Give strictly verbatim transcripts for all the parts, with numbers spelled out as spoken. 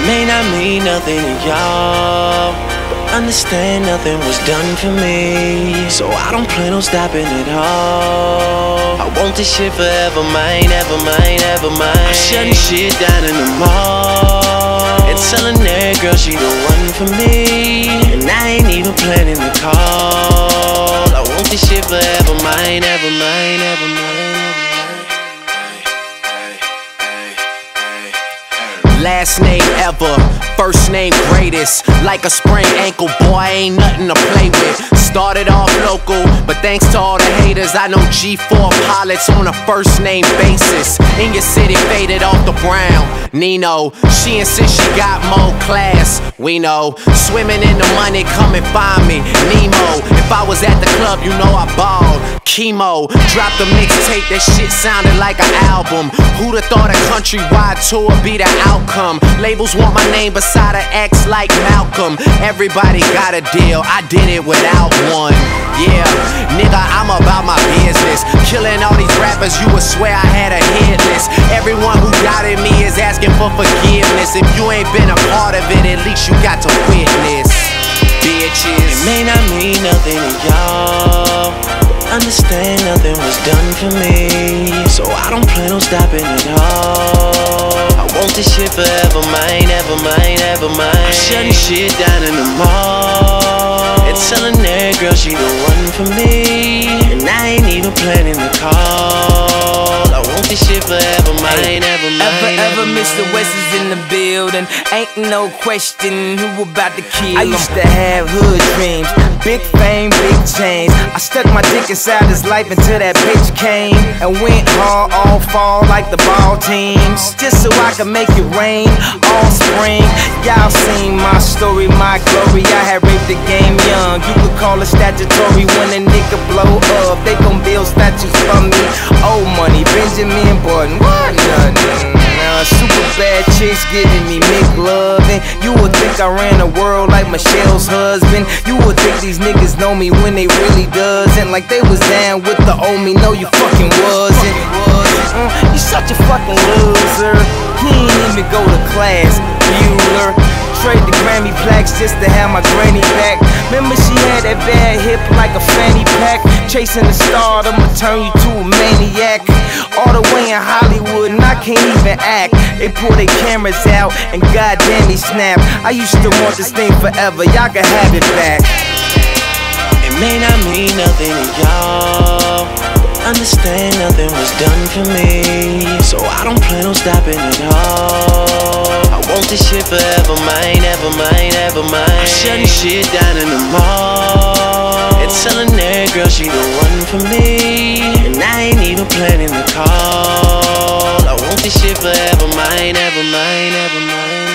may not mean nothing to y'all, but understand nothing was done for me, so I don't plan on stopping at all. I want this shit forever, mine, ever mine, ever mine. I'm shutting shit down in the mall and telling that girl she the one for me, and I ain't even planning to call. I want this shit forever, mine, ever mine, ever mine. Last name ever, first name greatest. Like a sprained ankle, boy, ain't nothing to play with. Started off local, but thanks to all the haters, I know G four pilots on a first name basis. In your city, faded off the brown. Nino, she insists she got more class. We know, swimming in the money, come and find me. Nemo, if I was at the club, you know I balled. Chemo, dropped a mixtape, that shit sounded like an album. Who'da thought a countrywide tour be the outcome? Labels want my name beside an X like Malcolm. Everybody got a deal, I did it without one. Yeah, nigga, I'm about my business. Killing all these rappers, you would swear I had a hit list. Everyone who doubted me is asking for forgiveness. If you ain't been a part of it, at least you got to witness. Bitches, it may not mean nothing to y'all, understand nothing was done for me, so I don't plan on stopping at all. I want this shit forever, mine, ever mine, ever mine. I'm shutting shit down in the mall and telling that girl she the one for me, and I ain't even planning to call. I want this shit forever, mine, ever mine. Ever, ever, Mister West is in the building. Ain't no question who about to kill him. I used to have hood dreams, big fame, big chains. I stuck my dick inside his life until that bitch came and went hard all fall like the ball teams, just so I could make it rain all spring. Y'all seen my story, my glory. I had raped the game young. You could call it statutory when a nigga blow up. They gon' build statues for me. Old money, Benjamin Button, what nothing. Uh, super bad chicks giving me McLovin'. You would think I ran the world like Michelle's husband. You would think these niggas know me when they really doesn't. Like they was down with the old me, no you fucking wasn't. Uh, you such a fucking loser. He ain't even go to class, Bueller. Trade the Grammy plaques just to have my granny back. Remember she had that bad hip like a fanny pack. Chasing the star, I'ma turn you to a maniac. All the way in Hollywood and I can't even act. They pull their cameras out and goddamn they snap. I used to want this thing forever, y'all can have it back. It may not mean nothing to y'all, understand nothing was done for me, so I don't plan on stopping at all. I want this shit forever, mine, ever mine, ever mine. I'm shutting shit down in the mall and telling that girl she the one for me, and I ain't even planning to call. I want this shit forever, mine, ever mine, ever mine.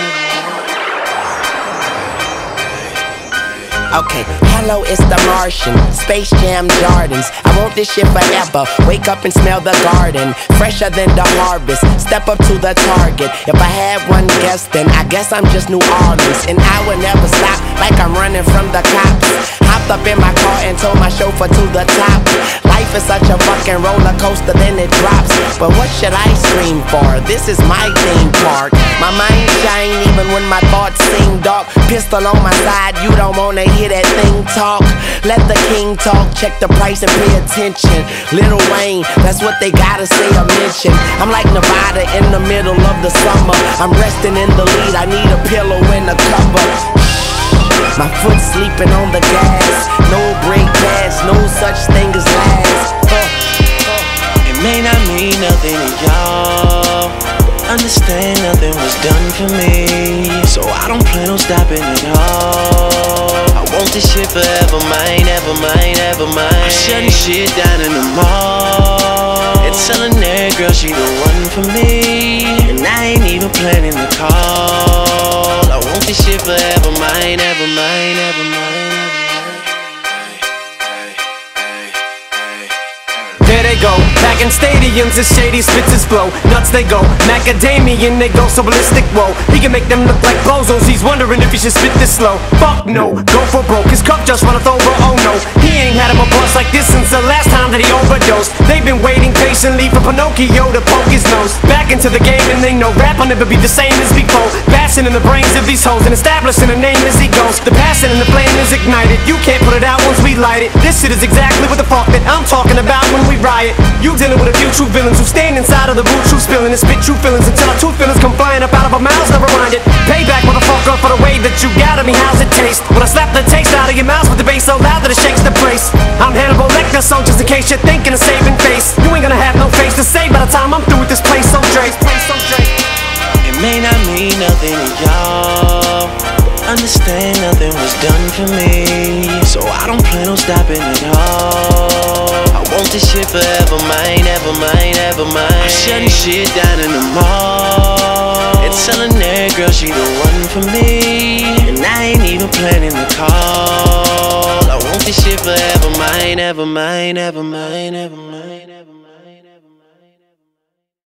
okay, hello, it's the Martian, Space Jam Jordans. I want this shit forever, wake up and smell the garden, fresher than the harvest, step up to the target. If I had one guess, then I guess I'm just New Orleans, and I would never stop like I'm running from the cops. Hopped up in my car and told my chauffeur to the top. Life is such a fucking roller coaster, then it drops. But what should I scream for? This is my theme park. My mind shine even when my thoughts seem dark. Pistol on my side, you don't wanna hear that thing talk. Let the king talk, check the price and pay attention. Lil Wayne, that's what they gotta say or mention. I'm like Nevada in the middle of the summer. I'm resting in the lead, I need a pillow and a cover. My foot sleeping on the gas, no brake pads, no such thing as last. uh, uh. It may not mean nothing to y'all, understand nothing was done for me, so I don't plan on stopping at all. I want this shit forever, mine, ever mine, ever mine. I'm shutting shit down in the mall and telling that girl she the one for me, and I ain't even planning to call. I want this shit forever, mine, ever mine, ever mine. There they go, back in stadiums as shady spits his flow. Nuts they go, macadamian they go so ballistic, whoa. He can make them look like bozos, he's wondering if he should spit this slow. Fuck no, go for broke, his cup just runneth over, oh no. He ain't had him a bust like this since the last time that he overdosed. They've been waiting patiently for Pinocchio to poke his nose back into the game, and they know rap will never be the same as before. Bass blasting in the brains of these hoes and establishing a name as he goes. The passion and the flame is ignited. You can't put it out once we light it. This shit is exactly what the fuck that I'm talking about when we riot. You dealing with a few true villains who stand inside of the boot, true spilling and spit true feelings until our true feelings come flying up out of our mouths. Never mind it. Payback, motherfucker, for the way that you got at me. How's it taste? When I slap the taste out of your mouth with the bass so loud that it shakes the place. I'm Hannibal Lecter, so just in case you're thinking of saving face, you ain't gonna have no face to say by the time I'm through with this place. So Dre, so Dre. It may not mean nothing to y'all, but understand nothing was done for me, so I don't plan on stopping at all. I want this shit forever, mine, ever mine, ever mine. I'm shutting shit down in the mall and telling that girl she the one for me, and I ain't even planning the call. I want this shit forever, mine, ever mine, ever mine, ever mine.